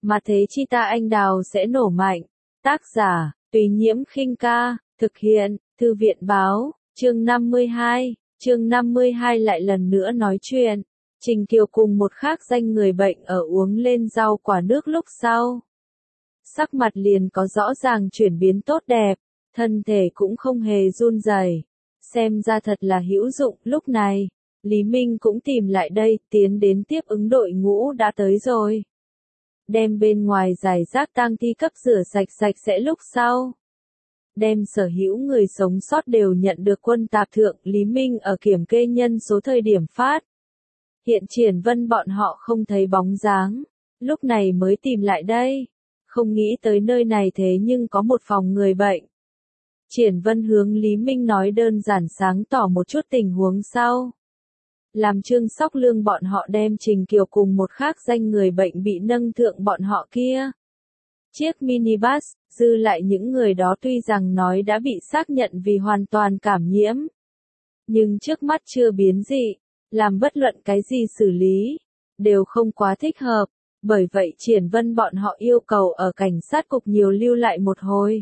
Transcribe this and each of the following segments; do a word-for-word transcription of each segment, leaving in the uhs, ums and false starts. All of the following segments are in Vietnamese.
mà thế chi ta anh đào sẽ nổ mạnh. Tác giả, Tùy Nhiễm Khinh Ca, thực hiện, Thư viện Báo, chương năm mươi hai, chương năm mươi hai lại lần nữa nói chuyện. Trình Kiều cùng một khác danh người bệnh ở uống lên rau quả nước lúc sau. Sắc mặt liền có rõ ràng chuyển biến tốt đẹp, thân thể cũng không hề run rẩy, xem ra thật là hữu dụng. Lúc này, Lý Minh cũng tìm lại đây, tiến đến tiếp ứng đội ngũ đã tới rồi. Đem bên ngoài giải rác tang thi cấp rửa sạch sạch sẽ lúc sau. Đem sở hữu người sống sót đều nhận được quân tạp thượng. Lý Minh ở kiểm kê nhân số thời điểm phát. Hiện Triển Vân bọn họ không thấy bóng dáng, lúc này mới tìm lại đây. Không nghĩ tới nơi này thế nhưng có một phòng người bệnh. Triển Vân hướng Lý Minh nói đơn giản sáng tỏ một chút tình huống sau. Làm Trương Sóc Lương bọn họ đem Trình Kiều cùng một khác danh người bệnh bị nâng thượng bọn họ kia. Chiếc minibus, dư lại những người đó tuy rằng nói đã bị xác nhận vì hoàn toàn cảm nhiễm. Nhưng trước mắt chưa biến dị, làm bất luận cái gì xử lý, đều không quá thích hợp. Bởi vậy Triển Vân bọn họ yêu cầu ở cảnh sát cục nhiều lưu lại một hồi.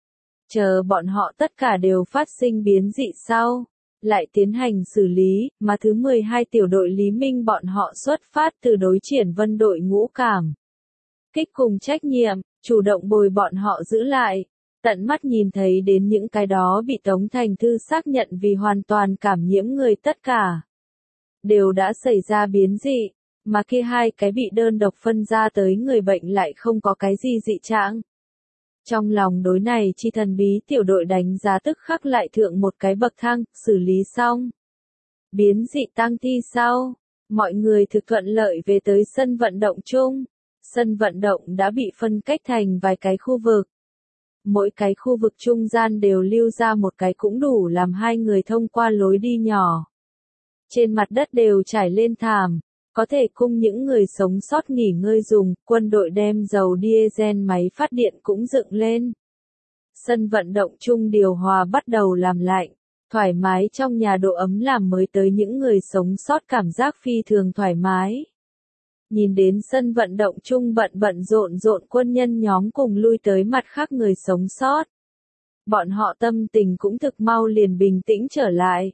Chờ bọn họ tất cả đều phát sinh biến dị sau, lại tiến hành xử lý, mà thứ mười hai tiểu đội Lý Minh bọn họ xuất phát từ đối Triển Vân đội ngũ cảm. Kích cùng trách nhiệm, chủ động bồi bọn họ giữ lại, tận mắt nhìn thấy đến những cái đó bị Tống Thành Thư xác nhận vì hoàn toàn cảm nhiễm người tất cả. Đều đã xảy ra biến dị, mà kia hai cái bị đơn độc phân ra tới người bệnh lại không có cái gì dị trạng. Trong lòng đối này chi thần bí tiểu đội đánh giá tức khắc lại thượng một cái bậc thang, xử lý xong. Biến dị tang thi sau, mọi người thực thuận lợi về tới sân vận động chung. Sân vận động đã bị phân cách thành vài cái khu vực. Mỗi cái khu vực trung gian đều lưu ra một cái cũng đủ làm hai người thông qua lối đi nhỏ. Trên mặt đất đều trải lên thảm, có thể cung những người sống sót nghỉ ngơi dùng. Quân đội đem dầu diesel máy phát điện cũng dựng lên. Sân vận động chung điều hòa bắt đầu làm lạnh, thoải mái trong nhà độ ấm làm mới tới những người sống sót cảm giác phi thường thoải mái. Nhìn đến sân vận động chung bận bận rộn rộn quân nhân nhóm cùng lui tới mặt khác người sống sót. Bọn họ tâm tình cũng thực mau liền bình tĩnh trở lại.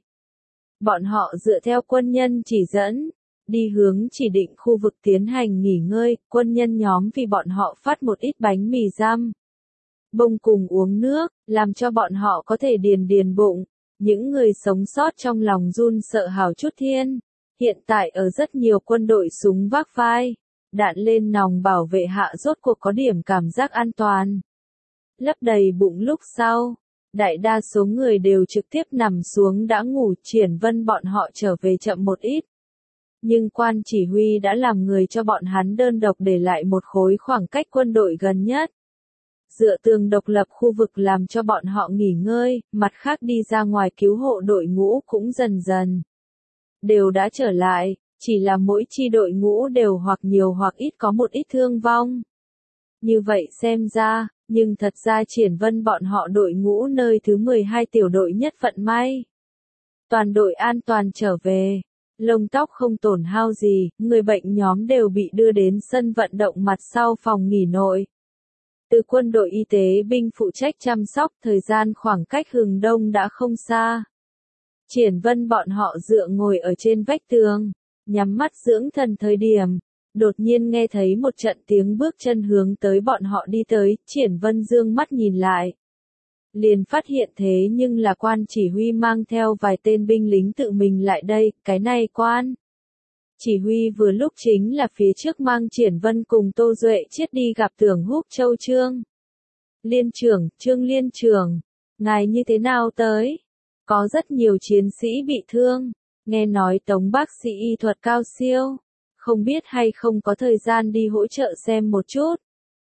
Bọn họ dựa theo quân nhân chỉ dẫn, đi hướng chỉ định khu vực tiến hành nghỉ ngơi. Quân nhân nhóm vì bọn họ phát một ít bánh mì răm, bông cùng uống nước, làm cho bọn họ có thể điền điền bụng. Những người sống sót trong lòng run sợ hào chút thiên. Hiện tại ở rất nhiều quân đội súng vác vai, đạn lên nòng bảo vệ hạ rốt cuộc có điểm cảm giác an toàn. Lấp đầy bụng lúc sau, đại đa số người đều trực tiếp nằm xuống đã ngủ. Triển Vân bọn họ trở về chậm một ít. Nhưng quan chỉ huy đã làm người cho bọn hắn đơn độc để lại một khối khoảng cách quân đội gần nhất. Dựa tường độc lập khu vực làm cho bọn họ nghỉ ngơi, mặt khác đi ra ngoài cứu hộ đội ngũ cũng dần dần đều đã trở lại, chỉ là mỗi chi đội ngũ đều hoặc nhiều hoặc ít có một ít thương vong. Như vậy xem ra, nhưng thật ra Triển Vân bọn họ đội ngũ nơi thứ mười hai tiểu đội nhất vận may. Toàn đội an toàn trở về, lông tóc không tổn hao gì, người bệnh nhóm đều bị đưa đến sân vận động mặt sau phòng nghỉ nội. Từ quân đội y tế binh phụ trách chăm sóc, thời gian khoảng cách Hừng Đông đã không xa. Triển Vân bọn họ dựa ngồi ở trên vách tường, nhắm mắt dưỡng thần thời điểm, đột nhiên nghe thấy một trận tiếng bước chân hướng tới bọn họ đi tới. Triển Vân dương mắt nhìn lại, liền phát hiện thế nhưng là quan chỉ huy mang theo vài tên binh lính tự mình lại đây. Cái này quan chỉ huy vừa lúc chính là phía trước mang Triển Vân cùng Tô Duệ Chiết đi gặp Tưởng Húc Châu Trương Liên trưởng. Trương Liên trưởng, ngài như thế nào tới? Có rất nhiều chiến sĩ bị thương, nghe nói Tống bác sĩ y thuật cao siêu, không biết hay không có thời gian đi hỗ trợ xem một chút.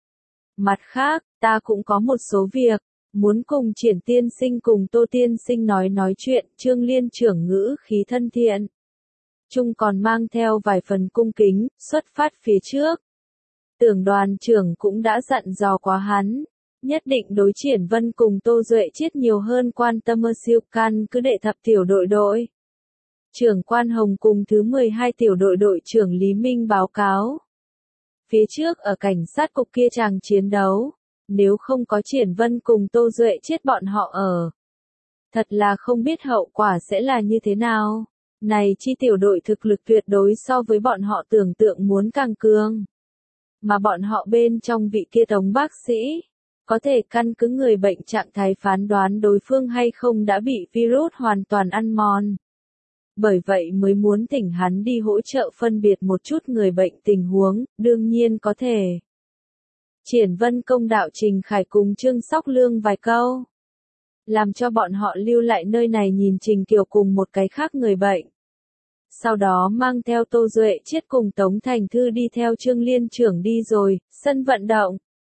Mặt khác, ta cũng có một số việc, muốn cùng Triển tiên sinh cùng Tô tiên sinh nói nói chuyện. Trương Liên trưởng ngữ khí thân thiện, chung còn mang theo vài phần cung kính. Xuất phát phía trước, Tưởng đoàn trưởng cũng đã dặn dò quá hắn, nhất định đối Triển Vân cùng Tô Duệ Chiết nhiều hơn quan tâm. Mơ siêu căn cứ đệ thập tiểu đội đội trưởng Quan Hồng cùng thứ mười hai tiểu đội đội trưởng Lý Minh báo cáo. Phía trước ở cảnh sát cục kia chàng chiến đấu, nếu không có Triển Vân cùng Tô Duệ chết bọn họ ở. Thật là không biết hậu quả sẽ là như thế nào. Này chi tiểu đội thực lực tuyệt đối so với bọn họ tưởng tượng muốn càng cường. Mà bọn họ bên trong vị kia tống bác sĩ, có thể căn cứ người bệnh trạng thái phán đoán đối phương hay không đã bị virus hoàn toàn ăn mòn. Bởi vậy mới muốn thỉnh hắn đi hỗ trợ phân biệt một chút người bệnh tình huống, đương nhiên có thể. Triển Vân công đạo Trình Khải cùng Trương Sóc Lương vài câu. Làm cho bọn họ lưu lại nơi này nhìn Trình Kiều cùng một cái khác người bệnh. Sau đó mang theo Tô Duệ Chiết cùng Tống Thành Thư đi theo Trương Liên trưởng đi rồi, sân vận động.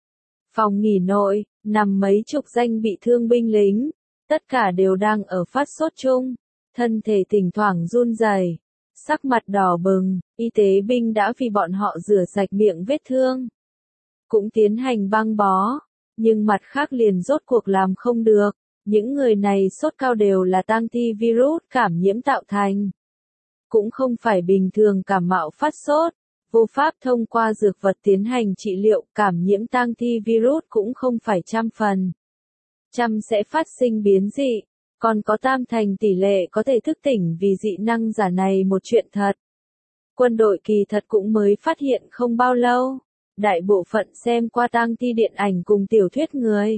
Phòng nghỉ nội, nằm mấy chục danh bị thương binh lính. Tất cả đều đang ở phát sốt chung. Thân thể thỉnh thoảng run rẩy, sắc mặt đỏ bừng, y tế binh đã vì bọn họ rửa sạch miệng vết thương. Cũng tiến hành băng bó, nhưng mặt khác liền rốt cuộc làm không được. Những người này sốt cao đều là tang thi virus cảm nhiễm tạo thành. Cũng không phải bình thường cảm mạo phát sốt, vô pháp thông qua dược vật tiến hành trị liệu, cảm nhiễm tang thi virus cũng không phải trăm phần. Trăm sẽ phát sinh biến dị, còn có tam thành tỷ lệ có thể thức tỉnh vì dị năng giả này một chuyện thật. Quân đội kỳ thật cũng mới phát hiện không bao lâu, đại bộ phận xem qua tang thi điện ảnh cùng tiểu thuyết người.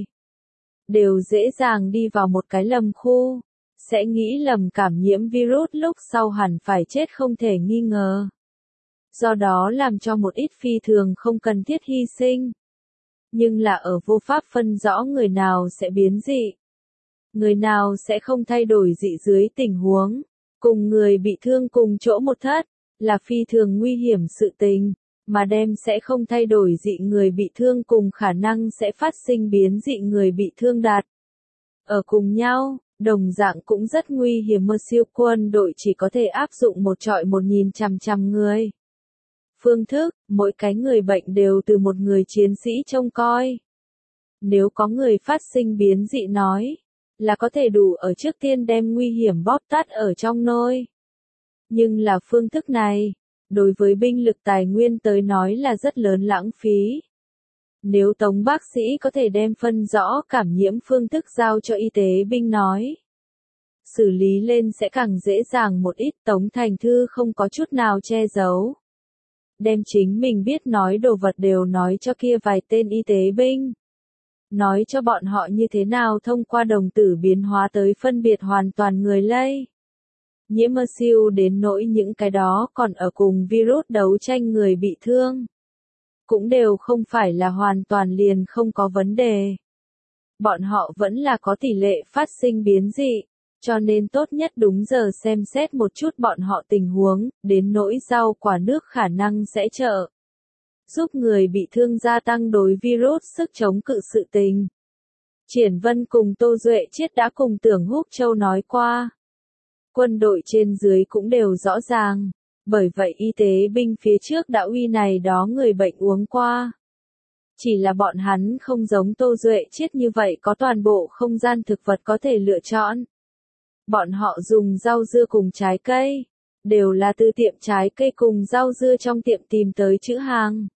Đều dễ dàng đi vào một cái lầm khu, sẽ nghĩ lầm cảm nhiễm virus lúc sau hẳn phải chết không thể nghi ngờ. Do đó làm cho một ít phi thường không cần thiết hy sinh. Nhưng là ở vô pháp phân rõ người nào sẽ biến dị. Người nào sẽ không thay đổi dị dưới tình huống. Cùng người bị thương cùng chỗ một thất, là phi thường nguy hiểm sự tình. Mà đem sẽ không thay đổi dị người bị thương cùng khả năng sẽ phát sinh biến dị người bị thương đạt. Ở cùng nhau, đồng dạng cũng rất nguy hiểm mơ siêu quân đội chỉ có thể áp dụng một trọi một nghìn trăm trăm người. Phương thức, mỗi cái người bệnh đều từ một người chiến sĩ trông coi. Nếu có người phát sinh biến dị nói, là có thể đủ ở trước tiên đem nguy hiểm bóp tắt ở trong nôi. Nhưng là phương thức này, đối với binh lực tài nguyên tới nói là rất lớn lãng phí. Nếu Tống bác sĩ có thể đem phân rõ cảm nhiễm phương thức giao cho y tế binh nói, xử lý lên sẽ càng dễ dàng một ít. Tống Thành Thư không có chút nào che giấu. Đem chính mình biết nói đồ vật đều nói cho kia vài tên y tế binh. Nói cho bọn họ như thế nào thông qua đồng tử biến hóa tới phân biệt hoàn toàn người lây. Nhiễm mơ siêu đến nỗi những cái đó còn ở cùng virus đấu tranh người bị thương. Cũng đều không phải là hoàn toàn liền không có vấn đề. Bọn họ vẫn là có tỷ lệ phát sinh biến dị, cho nên tốt nhất đúng giờ xem xét một chút bọn họ tình huống, đến nỗi rau quả nước khả năng sẽ trợ. Giúp người bị thương gia tăng đối virus sức chống cự sự tình. Triển Vân cùng Tô Duệ Chiết đã cùng Tưởng Húc Châu nói qua. Quân đội trên dưới cũng đều rõ ràng, bởi vậy y tế binh phía trước đã uy này đó người bệnh uống qua. Chỉ là bọn hắn không giống Tô Duệ Chiết như vậy có toàn bộ không gian thực vật có thể lựa chọn. Bọn họ dùng rau dưa cùng trái cây, đều là từ tiệm trái cây cùng rau dưa trong tiệm tìm tới chữ hàng.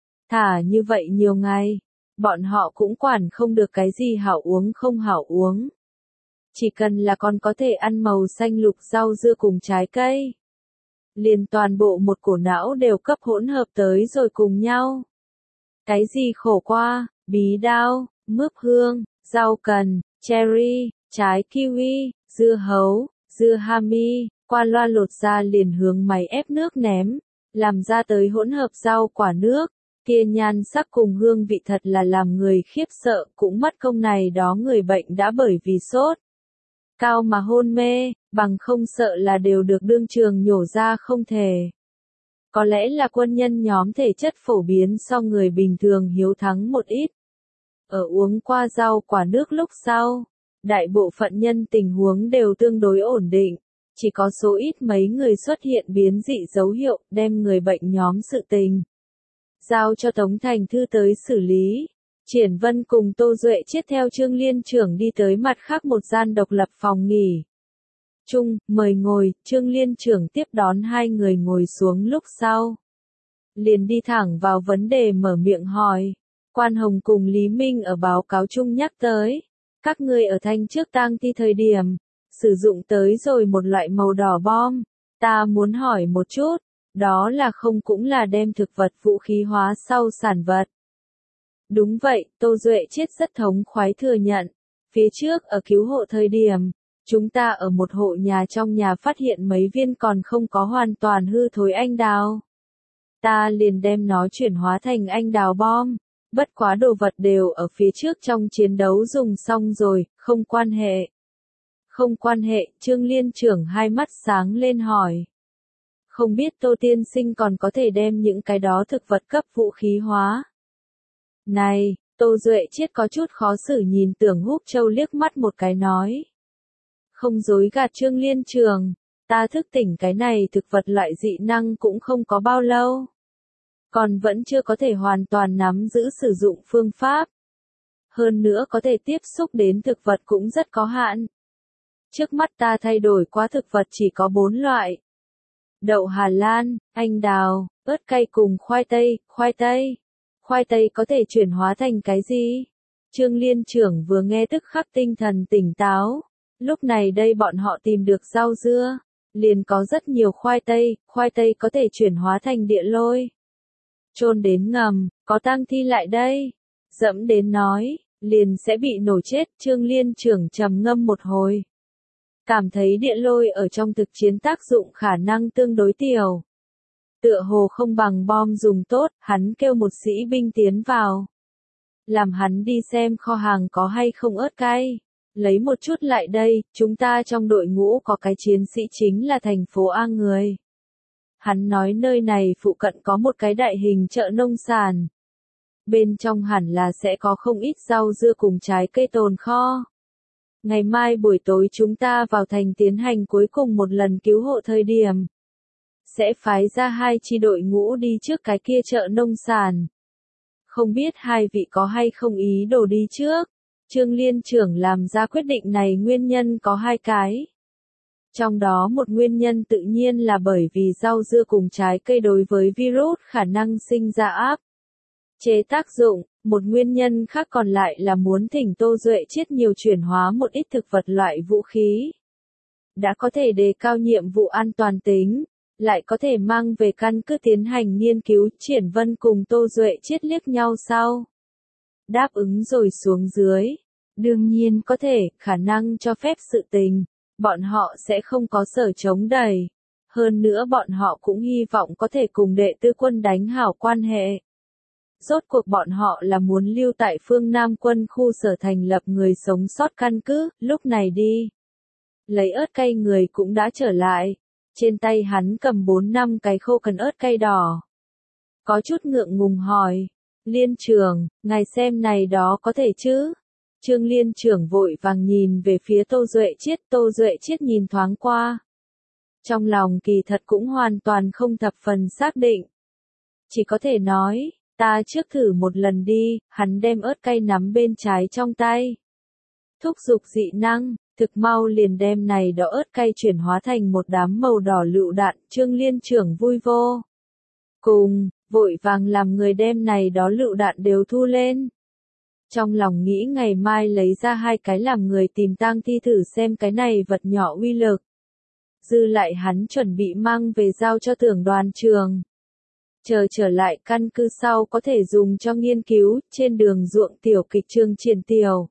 Thả như vậy nhiều ngày, bọn họ cũng quản không được cái gì hảo uống không hảo uống. Chỉ cần là còn có thể ăn màu xanh lục rau dưa cùng trái cây. Liền toàn bộ một cổ não đều cấp hỗn hợp tới rồi cùng nhau. Cái gì khổ qua, bí đao, mướp hương, rau cần, cherry, trái kiwi, dưa hấu, dưa hami, qua loa lột ra liền hướng máy ép nước ném, làm ra tới hỗn hợp rau quả nước. Kia nhan sắc cùng hương vị thật là làm người khiếp sợ, cũng mất công này đó người bệnh đã bởi vì sốt cao mà hôn mê, bằng không sợ là đều được đương trường nhổ ra không thể. Có lẽ là quân nhân nhóm thể chất phổ biến so người bình thường hiếu thắng một ít. Ở uống qua rau quả nước lúc sau, đại bộ phận nhân tình huống đều tương đối ổn định, chỉ có số ít mấy người xuất hiện biến dị dấu hiệu, đem người bệnh nhóm sự tình giao cho Tống Thành Thư tới xử lý. Triển Vân cùng Tô Duệ Chiết theo Trương Liên trưởng đi tới mặt khác một gian độc lập phòng nghỉ. Chung, mời ngồi, Trương Liên trưởng tiếp đón hai người ngồi xuống lúc sau. liền đi thẳng vào vấn đề mở miệng hỏi. Quan Hồng cùng Lý Minh ở báo cáo chung nhắc tới, các ngươi ở Thanh trước tang thi thời điểm, sử dụng tới rồi một loại màu đỏ bom, ta muốn hỏi một chút, đó là không cũng là đem thực vật vũ khí hóa sau sản vật. Đúng vậy, Tô Duệ Chiết rất thống khoái thừa nhận, phía trước ở cứu hộ thời điểm, chúng ta ở một hộ nhà trong nhà phát hiện mấy viên còn không có hoàn toàn hư thối anh đào. Ta liền đem nó chuyển hóa thành anh đào bom, bất quá đồ vật đều ở phía trước trong chiến đấu dùng xong rồi, không quan hệ. Không quan hệ, Trương Liên trưởng hai mắt sáng lên hỏi. Không biết Tô tiên sinh còn có thể đem những cái đó thực vật cấp vũ khí hóa. Này, Tô Duệ Chiết có chút khó xử nhìn Tưởng Húc Châu liếc mắt một cái nói. Không dối gạt Trương Liên trường, ta thức tỉnh cái này thực vật loại dị năng cũng không có bao lâu. Còn vẫn chưa có thể hoàn toàn nắm giữ sử dụng phương pháp. Hơn nữa có thể tiếp xúc đến thực vật cũng rất có hạn. Trước mắt ta thay đổi qua thực vật chỉ có bốn loại. Đậu Hà Lan, anh đào, ớt cay cùng khoai tây, khoai tây. Khoai tây có thể chuyển hóa thành cái gì? Trương Liên trưởng vừa nghe tức khắc tinh thần tỉnh táo. Lúc này đây bọn họ tìm được rau dưa, liền có rất nhiều khoai tây, khoai tây có thể chuyển hóa thành địa lôi. Chôn đến ngầm, có tang thi lại đây. Dẫm đến nói, liền sẽ bị nổ chết. Trương Liên trưởng trầm ngâm một hồi. Cảm thấy địa lôi ở trong thực chiến tác dụng khả năng tương đối tiểu. Tựa hồ không bằng bom dùng tốt, hắn kêu một sĩ binh tiến vào. Làm hắn đi xem kho hàng có hay không ớt cay. Lấy một chút lại đây, chúng ta trong đội ngũ có cái chiến sĩ chính là thành phố A người. Hắn nói nơi này phụ cận có một cái đại hình chợ nông sản. Bên trong hẳn là sẽ có không ít rau dưa cùng trái cây tồn kho. Ngày mai buổi tối chúng ta vào thành tiến hành cuối cùng một lần cứu hộ thời điểm. Sẽ phái ra hai chi đội ngũ đi trước cái kia chợ nông sản. Không biết hai vị có hay không ý đồ đi trước. Trương Liên trưởng làm ra quyết định này nguyên nhân có hai cái. Trong đó một nguyên nhân tự nhiên là bởi vì rau dưa cùng trái cây đối với virus khả năng sinh ra áp chế tác dụng, một nguyên nhân khác còn lại là muốn thỉnh Tô Duệ Chiết nhiều chuyển hóa một ít thực vật loại vũ khí. Đã có thể đề cao nhiệm vụ an toàn tính, lại có thể mang về căn cứ tiến hành nghiên cứu. Triển Vân cùng Tô Duệ Chiết liếc nhau sau. Đáp ứng rồi xuống dưới. Đương nhiên có thể, khả năng cho phép sự tình. Bọn họ sẽ không có sở chống đẩy. Hơn nữa bọn họ cũng hy vọng có thể cùng đệ tư quân đánh hảo quan hệ. Rốt cuộc bọn họ là muốn lưu tại phương Nam quân khu sở thành lập người sống sót căn cứ, lúc này đi. Lấy ớt cay người cũng đã trở lại. Trên tay hắn cầm bốn năm cái khô cần ớt cay đỏ. Có chút ngượng ngùng hỏi. Liên trưởng, ngài xem này đó có thể chứ? Trương Liên trưởng vội vàng nhìn về phía Tô Duệ Chiết. Tô Duệ Chiết nhìn thoáng qua. Trong lòng kỳ thật cũng hoàn toàn không thập phần xác định. Chỉ có thể nói, ta trước thử một lần đi. Hắn đem ớt cay nắm bên trái trong tay. Thúc giục dị năng, thực mau liền đem này đỏ ớt cay chuyển hóa thành một đám màu đỏ lựu đạn. Trương Liên trưởng vui vô cùng, vội vàng làm người đem này đó lựu đạn đều thu lên. Trong lòng nghĩ ngày mai lấy ra hai cái làm người tìm tang thi thử xem cái này vật nhỏ uy lực. Dư lại hắn chuẩn bị mang về giao cho Tưởng đoàn trường. Chờ trở lại căn cứ sau có thể dùng cho nghiên cứu. Trên đường ruộng tiểu kịch Trương Triển Tiểu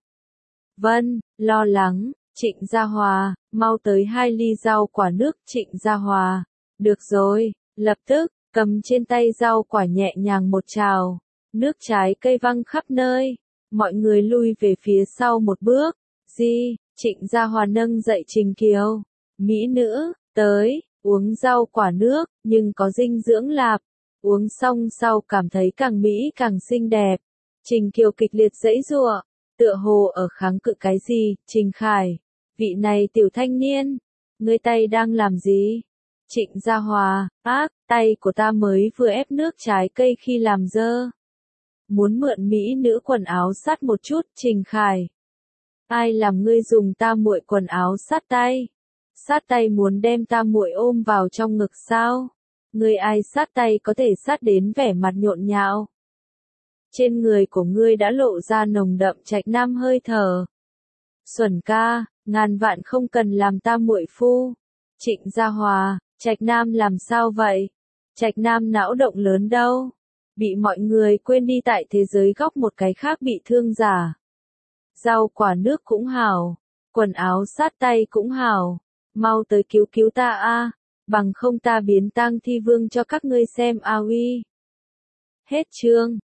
Vân, lo lắng. Trịnh Gia Hòa, mau tới hai ly rau quả nước. Trịnh Gia Hòa, được rồi, lập tức, cầm trên tay rau quả nhẹ nhàng một trào. Nước trái cây văng khắp nơi. Mọi người lui về phía sau một bước. Di, Trịnh Gia Hòa nâng dậy Trình Kiều. Mỹ nữ, tới, uống rau quả nước, nhưng có dinh dưỡng lạp. Uống xong sau cảm thấy càng mỹ càng xinh đẹp. Trình Kiều kịch liệt giãy giụa, tựa hồ ở kháng cự cái gì. Trình Khải, vị này tiểu thanh niên, ngươi tay đang làm gì? Trịnh Gia Hòa, ác, tay của ta mới vừa ép nước trái cây khi làm dơ. Muốn mượn mỹ nữ quần áo sát một chút. Trình Khải, ai làm ngươi dùng ta muội quần áo sát tay? Sát tay muốn đem ta muội ôm vào trong ngực sao? Ngươi ai sát tay có thể sát đến vẻ mặt nhộn nhạo. Trên người của ngươi đã lộ ra nồng đậm Trạch Nam hơi thở. Xuẩn ca, ngàn vạn không cần làm ta muội phu. Trịnh Gia Hòa, Trạch Nam làm sao vậy? Trạch Nam não động lớn đâu? Bị mọi người quên đi tại thế giới góc một cái khác bị thương giả. Rau quả nước cũng hảo, quần áo sát tay cũng hảo, mau tới cứu cứu ta a, bằng không ta biến tang thi vương cho các ngươi xem a uy. Hết chương.